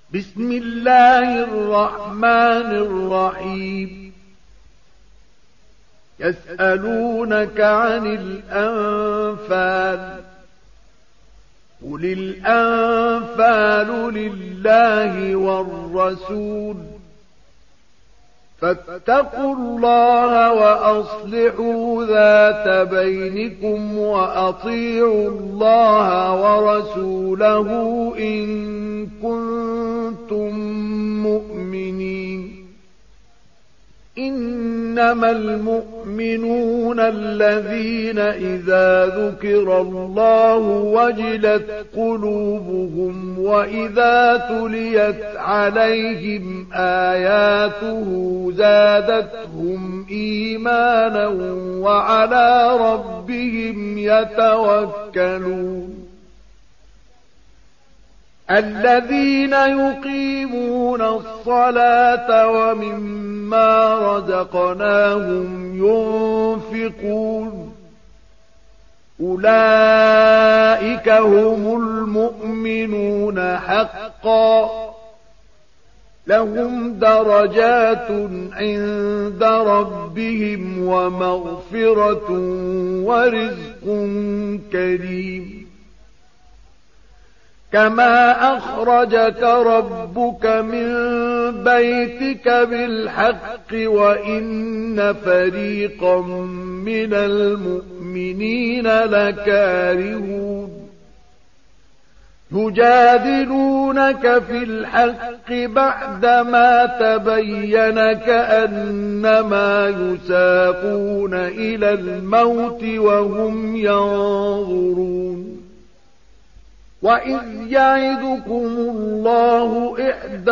بسم الله الرحمن الرحيم. يسألونك عن الأنفال، قل الأنفال لله والرسول، فاتقوا الله وأصلحوا ذات بينكم وأطيعوا الله ورسوله إن كنتم مؤمنين. إنما المؤمنون الذين إذا ذكر الله وجلت قلوبهم وإذا تليت عليهم آياته زادتهم إيمانا وعلى ربهم يتوكلون. الذين يقيمون الصلاة ومما رزقناهم ينفقون، أولئك هم المؤمنون حقا، لهم درجات عند ربهم ومغفرة ورزق كريم. كما أخرجك ربك من بيتك بالحق وإن فريقا من المؤمنين لكارهون. يجادلونك في الحق بعدما تبين كأنما يساقون إلى الموت وهم ينظرون. وإذ يعدكم الله إحدى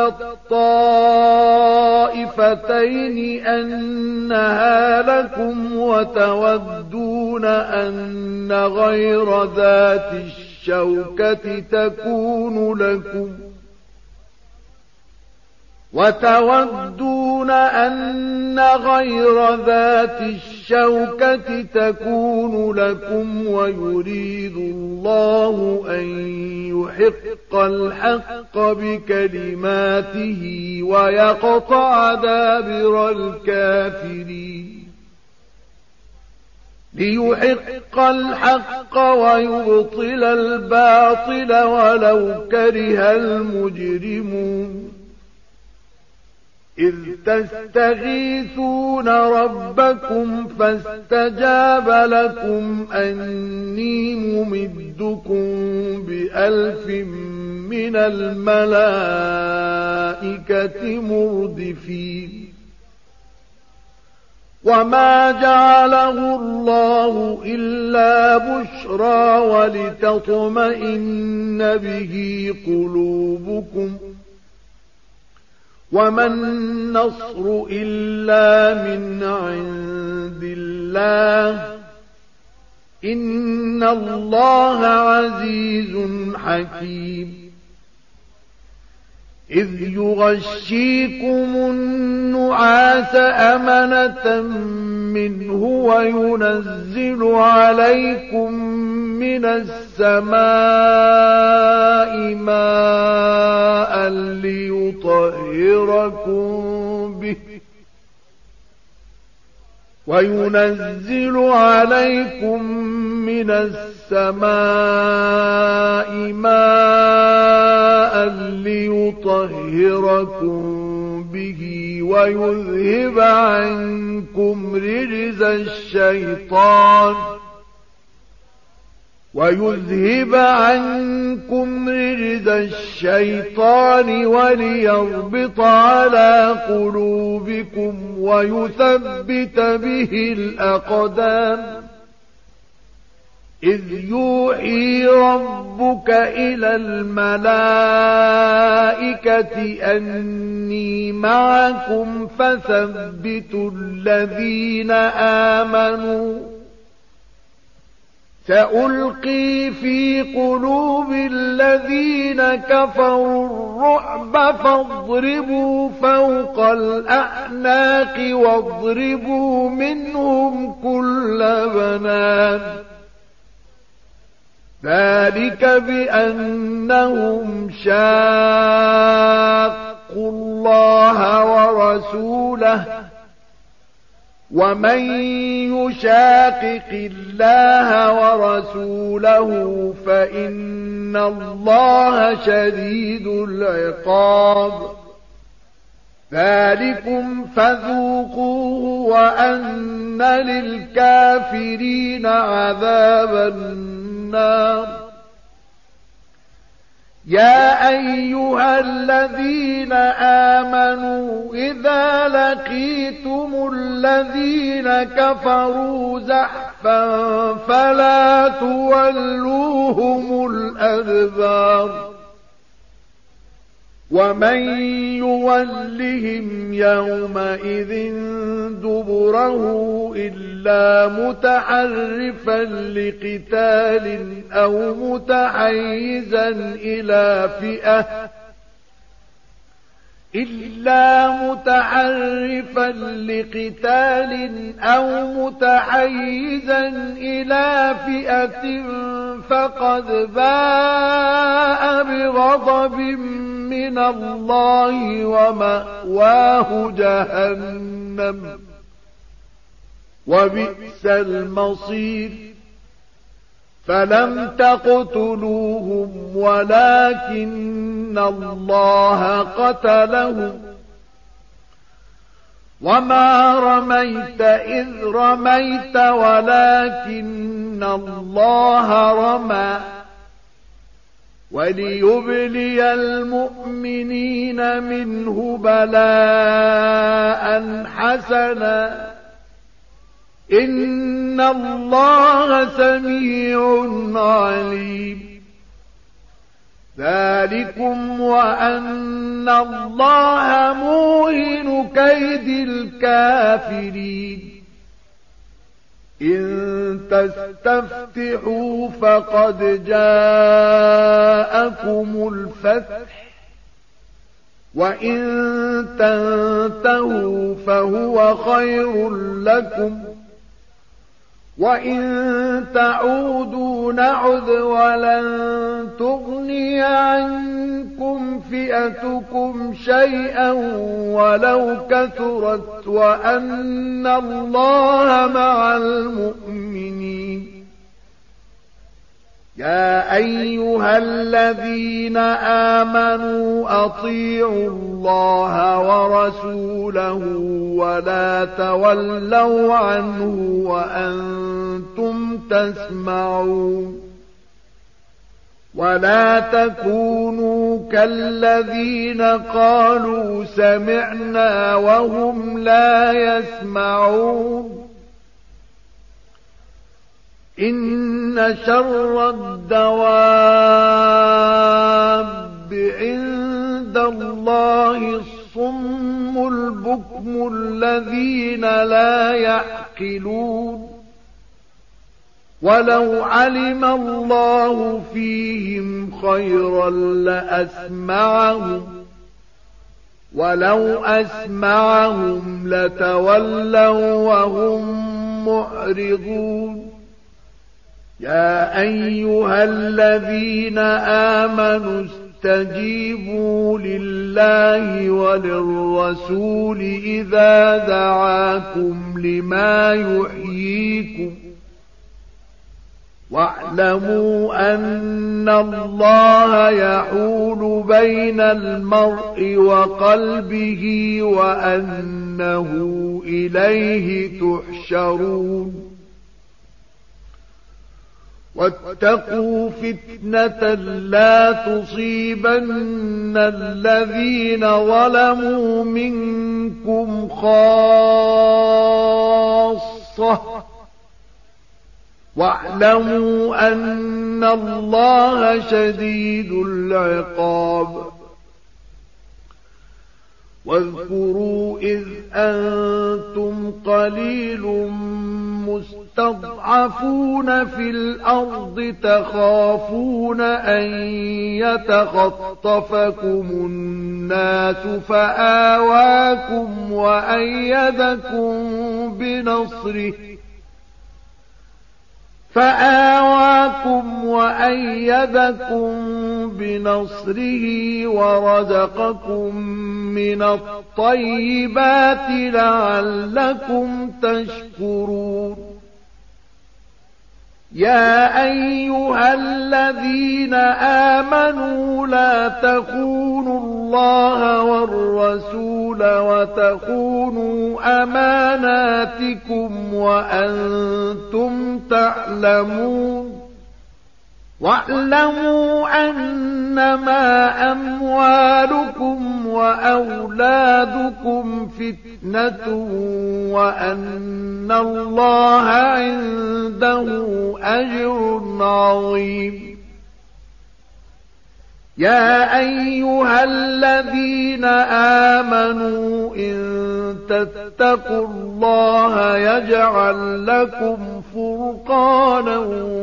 الطائفتين أنها لكم وتودون أن غير ذات الشوكة تكون لكم ويريد الله أن يحق الحق بكلماته ويقطع دابر الكافرين. ليحق الحق ويبطل الباطل ولو كره المجرمون. إذ تستغيثون ربكم فاستجاب لكم أني ممدكم ب1000 من الملائكة مردفين. وما جعله الله إلا بشرى ولتطمئن به قلوبكم، وما النصر إلا من عند الله، إن الله عزيز حكيم. إذ يغشيكم النعاس أمنة منه وينزل عليكم من السماء ماء ليطهركم به ويذهب عنكم رجز الشيطان وليربط على قلوبكم ويثبت به الأقدام. إذ يوحي ربك إلى الملائكة أني معكم فثبتوا الذين آمنوا. سألقي في قلوب الذين كفروا الرعب فاضربوا فوق الأعناق واضربوا منهم كل بنان. ذلك بأنهم شاقوا ورسوله ومن يشاقق الله ورسوله فإن الله شديد العقاب ذلكم فذوقوه وأن للكافرين عذاب النار يا أيها الذين آمنوا إذا لقيتم الذين كفروا زحفا فلا تولوهم الأدبار ومن يولهم يومئذ دبره إلا متحرفا لقتال أو متحيزا إلى فئة فقد باء بغضب من الله ومأواه جهنم وبئس المصير فلم تقتلوهم ولكن الله قتلهم وما رميت إذ رميت ولكن الله رمى وليبلي المؤمنين منه بلاء حسنا إن الله سميع عليم ذلكم وأن الله موهن كيد الكافرين إن تستفتحوا فقد جاءكم الفتح وإن تنتهوا فهو خير لكم وإن تعودوا نعد ولن تغني عنكم فئتكم شيئا ولو كثرت وأن الله مع المؤمنين يا أيها الذين آمنوا أطيعوا الله ورسوله ولا تولوا عنه وأنتم تسمعون ولا تكونوا كالذين قالوا سمعنا وهم لا يسمعون إن شر الدواب عند الله الصم البكم الذين لا يعقلون ولو علم الله فيهم خيرا لأسمعهم ولو أسمعهم لتولوا وهم معرضون يا أيها الذين آمنوا استجيبوا لله وللرسول إذا دعاكم لما يحييكم واعلموا أن الله يحول بين المرء وقلبه وأنه إليه تحشرون واتقوا فتنة لا تصيبن الذين ظلموا منكم خاصة واعلموا أن الله شديد العقاب واذكروا إذ أنتم قليل مستضعفون في الأرض تخافون أن يتخطفكم الناس فآواكم وأيدكم بنصره ورزقكم من الطيبات لعلكم تشكرون يا أيها الذين آمنوا لا تخونوا الله والرسول وتخونوا أماناتكم وأنتم تعلمون واعلموا أنما أموالكم وأولادكم فتنة وأن الله عنده أجر عظيم يا أيها الذين آمنوا إن تتقوا الله يجعل لكم فرقانا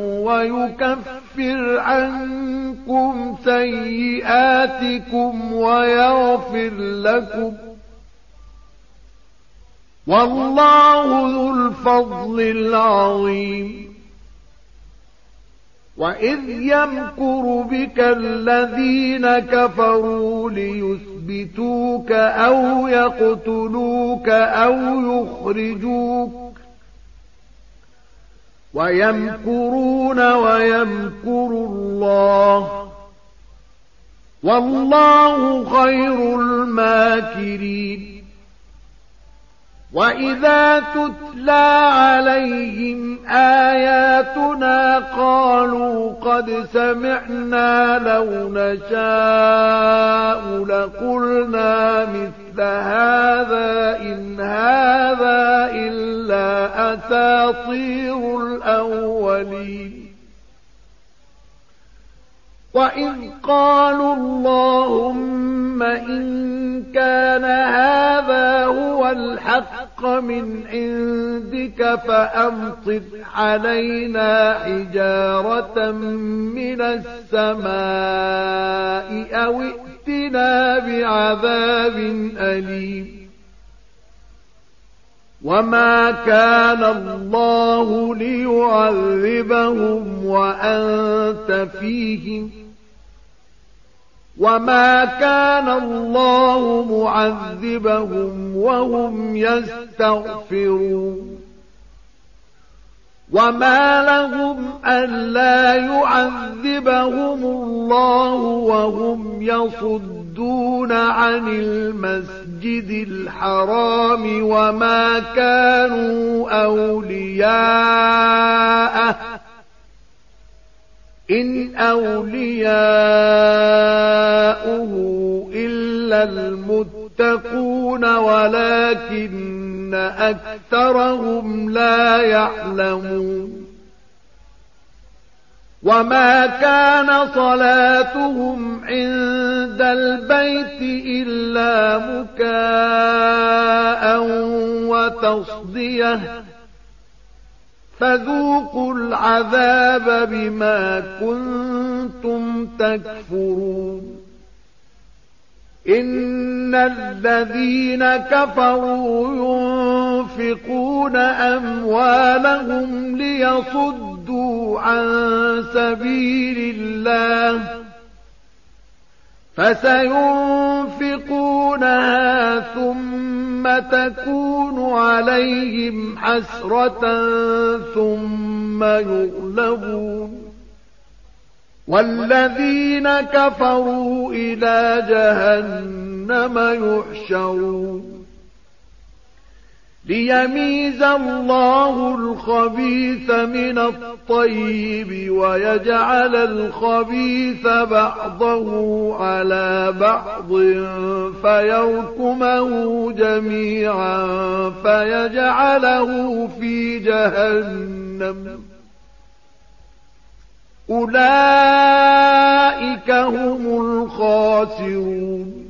ويكفر عنكم سيئاتكم ويغفر لكم والله ذو الفضل العظيم وإذ يمكر بك الذين كفروا ليثبتوك أو يقتلوك أو يخرجوك ويمكرون ويمكر الله والله خير الماكرين وإذا تتلى عليهم آياتنا قالوا قد سمعنا لو نشاء لقلنا مثل هذا إن هذا إلا أساطير الأولين وإذ قالوا اللهم إن كان هذا هو الحق من عندك فأمطر علينا حجارة من السماء أو ائتنا بعذاب أليم وما كان الله ليعذبهم وأنت فيهم وما كان الله معذبهم وهم يستغفرون وما لهم ألا يعذبهم الله وهم يصدون عن المسجد الحرام وما كانوا أولياءه إن أولياؤه إلا المتقون ولكن أكثرهم لا يعلمون وما كان صلاتهم عند البيت إلا مكاء وتصديه فذوقوا العذاب بما كنتم تكفرون إن الذين كفروا ينفقون أموالهم ليصدوا عن سبيل الله فسينفقونها ثم تكون عليهم حسرة ثم يغلبون والذين كفروا إلى جهنم يحشرون ليميز الله الخبيث من الطيب ويجعل الخبيث بعضه على بعض فيركمه جميعا فيجعله في جهنم أولئك هم الخاسرون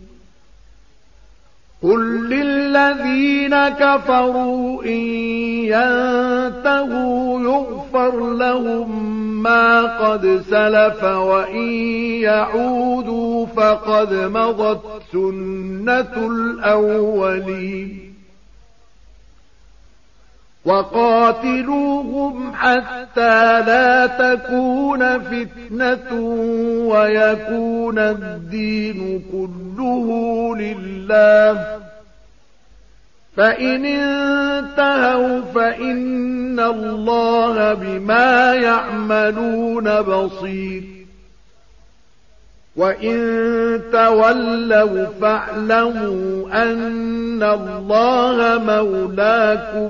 قل للذين كفروا إن ينتهوا يغفر لهم ما قد سلف وإن يعودوا فقد مضت سنة الأولين وقاتلوهم حتى لا تكون فتنة ويكون الدين كله لله، فإن انتهوا فإن الله بما يعملون بصير. وإن تولوا فاعلموا أن الله مولاكم،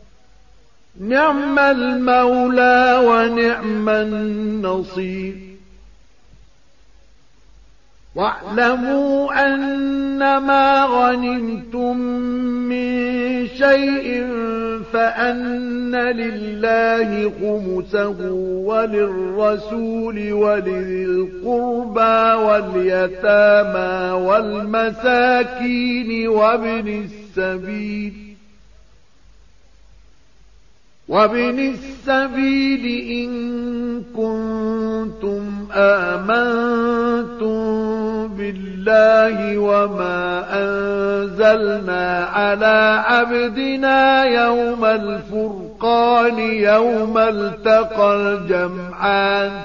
نعم المولى ونعم النصير. واعلموا أنما غنمتم من شيء فأن لله خمسه وللرسول ولذي القربى واليتامى والمساكين وابن السبيل إن كنتم آمنتم بالله وما أنزلنا على عبدنا يوم الفرقان يوم التقى الجمعان،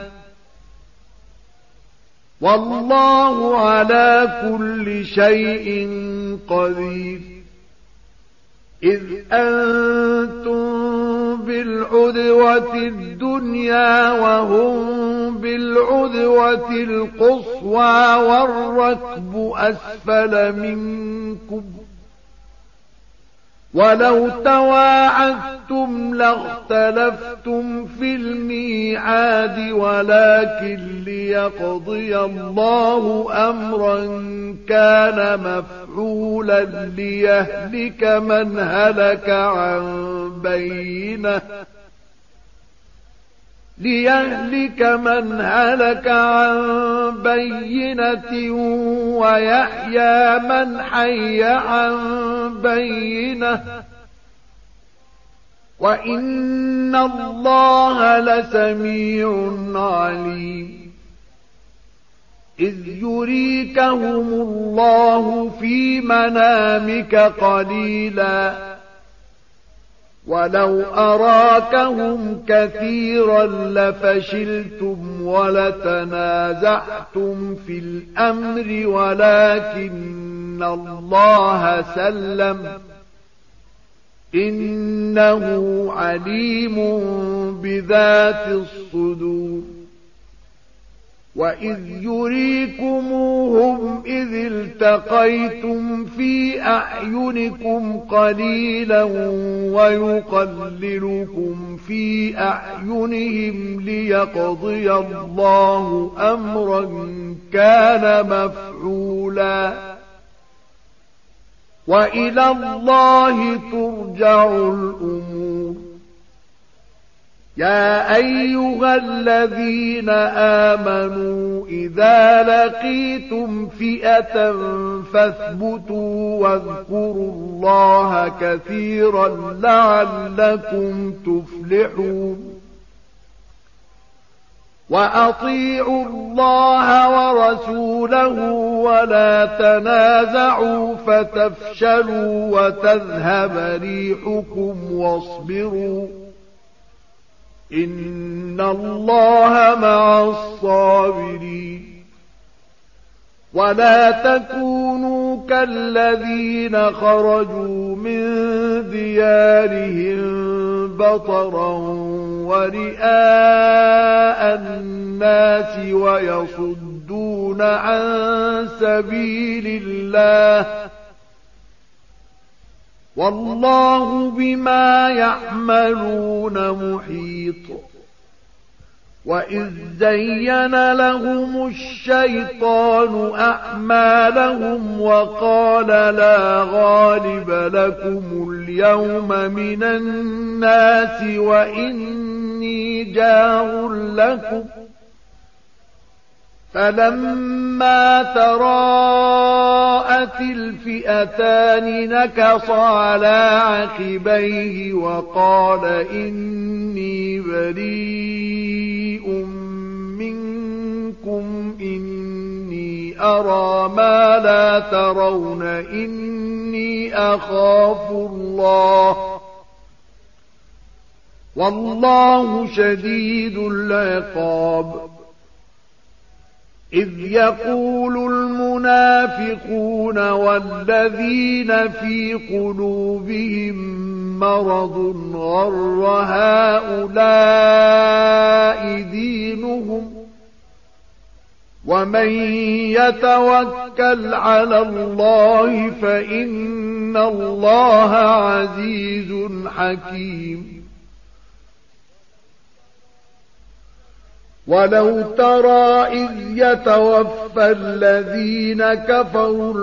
والله على كل شيء قدير. إذ أنتم بالعدوة الدنيا وهم بالعدوة القصوى والركب أسفل منكم، ولو تواعدتم لاختلفتم في الميعاد، ولكن ليقضي الله أمرا كان مفعولا ليهلك من هلك عن بينة ويحيى من حي عن بينة، وإن الله لسميع عليم. إذ يريكهم الله في منامك قليلا، ولو أراكهم كثيرا لفشلتم ولتنازعتم في الأمر، ولكن الله سلم، إنه عليم بذات الصدور. وإذ يريكموهم إذ التقيتم في أعينكم قليلا ويقللكم في أعينهم ليقضي الله أمرا كان مفعولا، وإلى الله ترجع الأمور. يا أيها الذين آمنوا إذا لقيتم فئة فاثبتوا واذكروا الله كثيرا لعلكم تفلحون. وأطيعوا الله ورسوله ولا تنازعوا فتفشلوا وتذهب ريحكم واصبروا، إن الله مع الصابرين. ولا تكونوا كالذين خرجوا من ديارهم بطرا ورئاء الناس ويصدون عن سبيل الله، والله بما يعملون محيط. وإذ زين لهم الشيطان أعمالهم وقال لا غالب لكم اليوم من الناس وإني جار لكم، فلما تراءت الفئتان نكص على عقبيه وقال إني بريء منكم إني أرى ما لا ترون، إني أخاف الله والله شديد العقاب. إذ يقول المنافقون والذين في قلوبهم مرض غر هؤلاء دينهم ومن يتوكل على الله فإن الله عزيز حكيم. ولو ترى إذ يتوفى الذين كفروا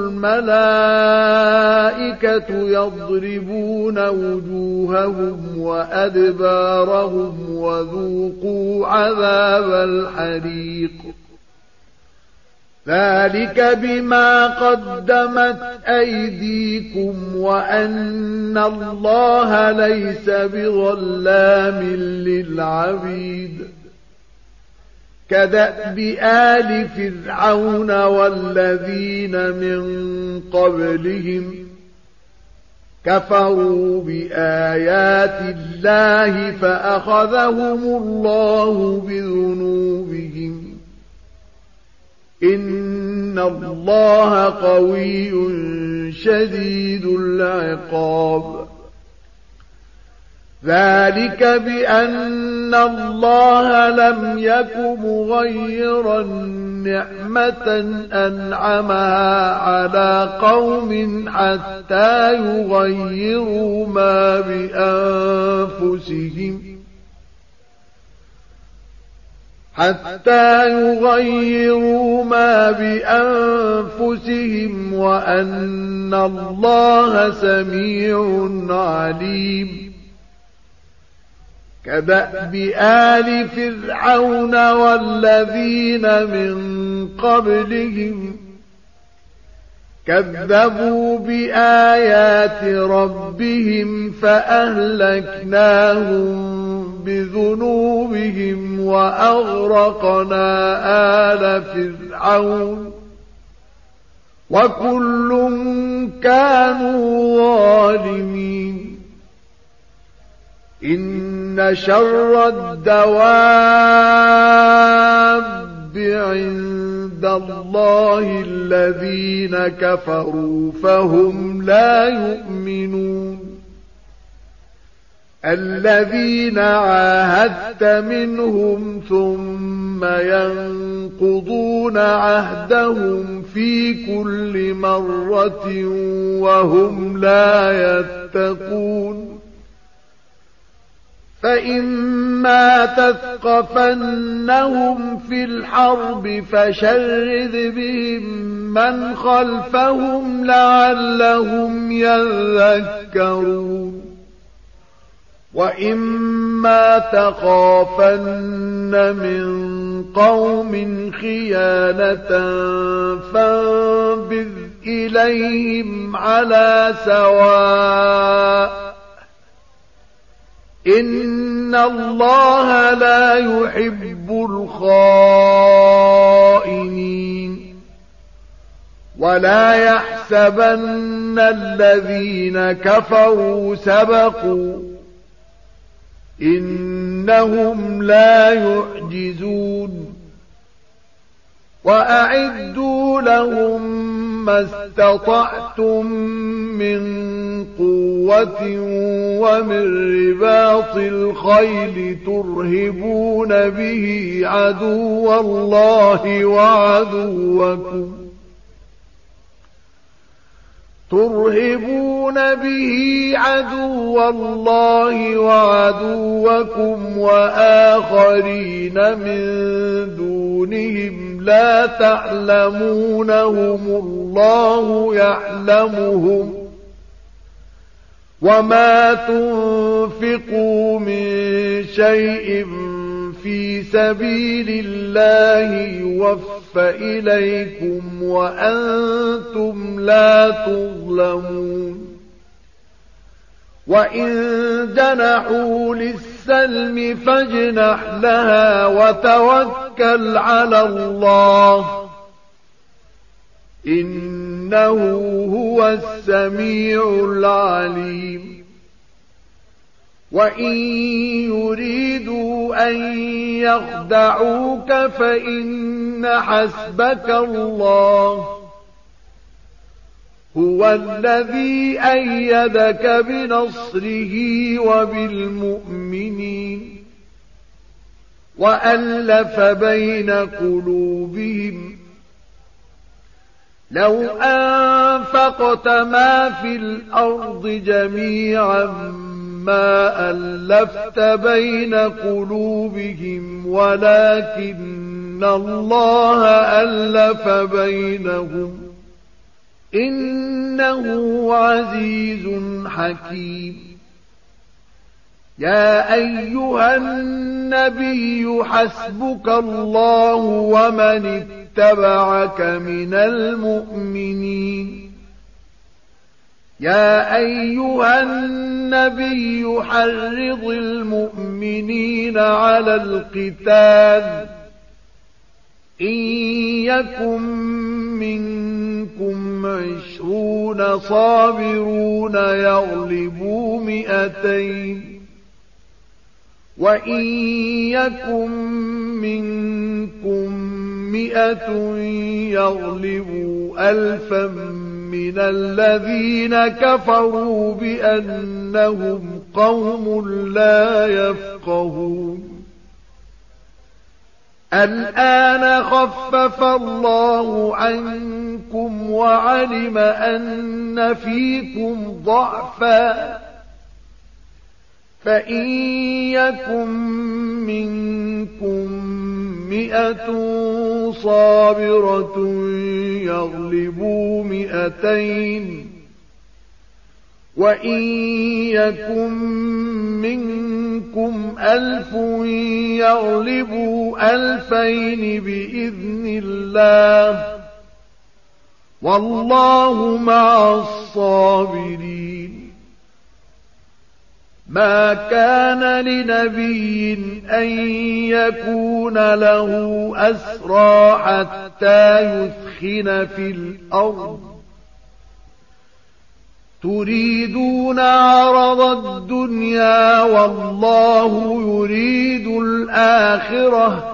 الملائكة يضربون وجوههم وأدبارهم وذوقوا عذاب الحريق ذلك بما قدمت أيديكم وأن الله ليس بظلام للعبيد. كدأب آل فرعون والذين من قبلهم كفروا بآيات الله فأخذهم الله بذنوبهم إن الله قوي شديد العقاب. ذلك بأن الله لم يك مغيرا نعمة أنعمها على قوم حتى يغيروا ما بأنفسهم وأن الله سميع عليم. كدأب آل فرعون والذين من قبلهم كذبوا بآيات ربهم فأهلكناهم بذنوبهم وأغرقنا آل فرعون وكل كانوا ظالمين. إن شر الدواب عند الله الذين كفروا فهم لا يؤمنون. الذين عاهدت منهم ثم ينقضون عهدهم في كل مرة وهم لا يتقون. فإما تثقفنهم في الحرب فشرد بهم من خلفهم لعلهم يذكرون. وإما تخافن من قوم خيانة فانبذ إليهم على سواء إن الله لا يحب الخائنين. ولا يحسبن الذين كفروا سبقوا إنهم لا يعجزون. وأعدوا لهم ما استطعتم من قوة ومن رباط الخيل ترهبون به عدو الله وعدوكم وآخرين من دونهم لا تعلمونهم الله يعلمهم. وما تنفقوا من شيء في سبيل الله يوفى إليكم وأنتم لا تظلمون. وإن جنحوا للسلم فاجنح لها وتوكل على الله إنه هو السميع العليم. وإن يريدوا أن يخدعوك فإن حسبك الله هو الذي أيدك بنصره وبالمؤمنين وألف بين قلوبهم لو أنفقت ما في الأرض جميعا ما ألفت بين قلوبهم ولكن الله ألف بينهم إنه عزيز حكيم يا أيها النبي حسبك الله ومن اتبعك من المؤمنين يا أيها النبي حرض المؤمنين على القتال إن يكن منكم 20 صابرون يغلبوا 200 وإن يكن منكم 100 يغلبوا 1000 من الذين كفروا بأنهم قوم لا يفقهون الآن خفف الله عنكم وعلم أن فيكم ضعفا فإن يكن منكم 100 صابرة يغلبوا 200 وإن يكن منكم 1000 يغلبوا 2000 بإذن الله والله مع الصابرين ما كان لنبي أن يكون له أسرى حتى يثخن في الأرض تريدون عرض الدنيا والله يريد الآخرة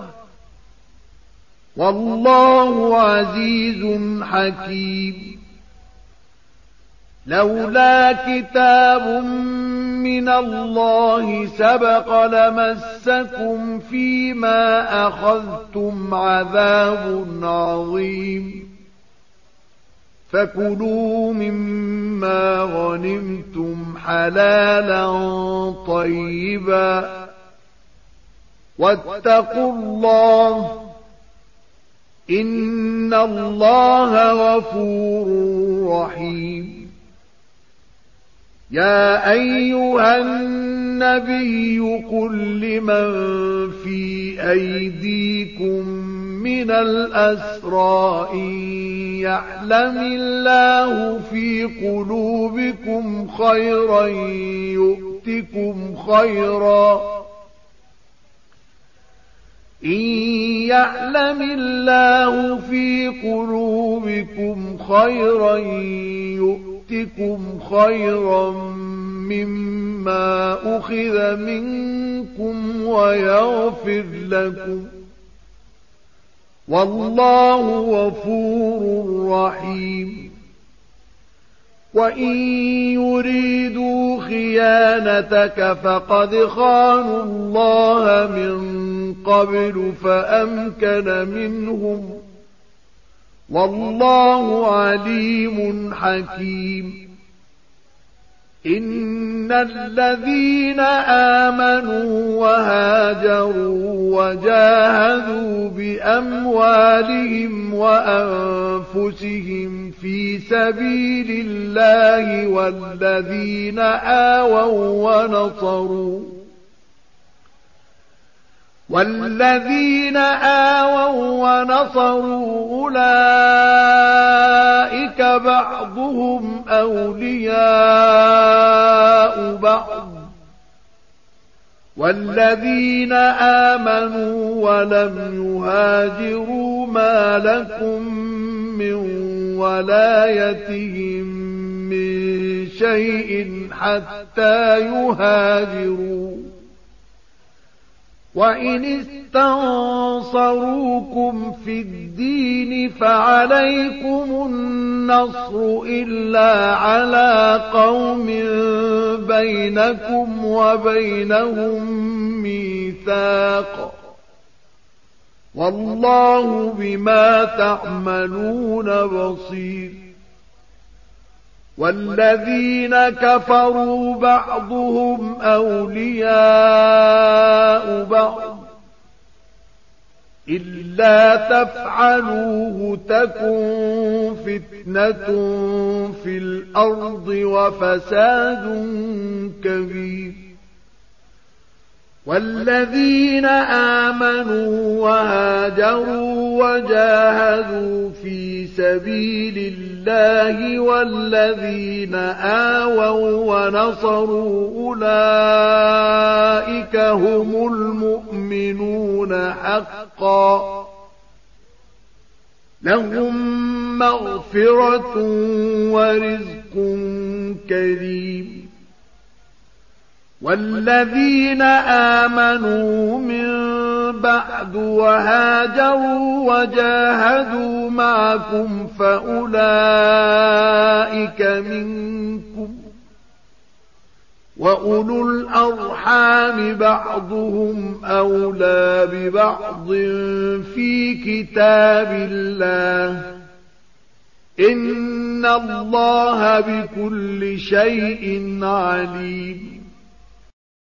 والله عزيز حكيم لولا كتاب من الله سبق لمسكم فيما أخذتم عذاب عظيم فكلوا مما غنمتم حلالا طيبا واتقوا الله إن الله غفور رحيم يا أيها النبي قل لمن في أيديكم من الأسرى إن يعلم الله في قلوبكم خيرا يؤتكم خيرا إن يعلم الله في قلوبكم خيرا يؤتكم خيرا مما أخذ منكم ويغفر لكم والله غفور رحيم وإن يريدوا خيانتك فقد خانوا الله من قبل فأمكن منهم والله عليم حكيم إن الذين آمنوا وهاجروا وجاهدوا بأموالهم وأنفسهم في سبيل الله والذين آووا ونصروا أولئك بعضهم أولياء بعض والذين آمنوا ولم يهاجروا ما لكم من ولايتهم من شيء حتى يهاجروا، وإن استنصروكم في الدين فعليكم النصر إلا على قوم بينكم وبينهم ميثاق، والله بما تعملون بصير. والذين كفروا بعضهم أولياء بعض إلا تفعلوه تكن فتنة في الأرض وفساد كبير. والذين آمنوا وهاجروا وجاهدوا في سبيل الله والذين آووا ونصروا أولئك هم المؤمنون حقا، لهم مغفرة ورزق كريم. والذين آمنوا من بعد وهاجروا وجاهدوا معكم فأولئك منكم، وأولو الأرحام بعضهم أولى ببعض في كتاب الله، إن الله بكل شيء عليم.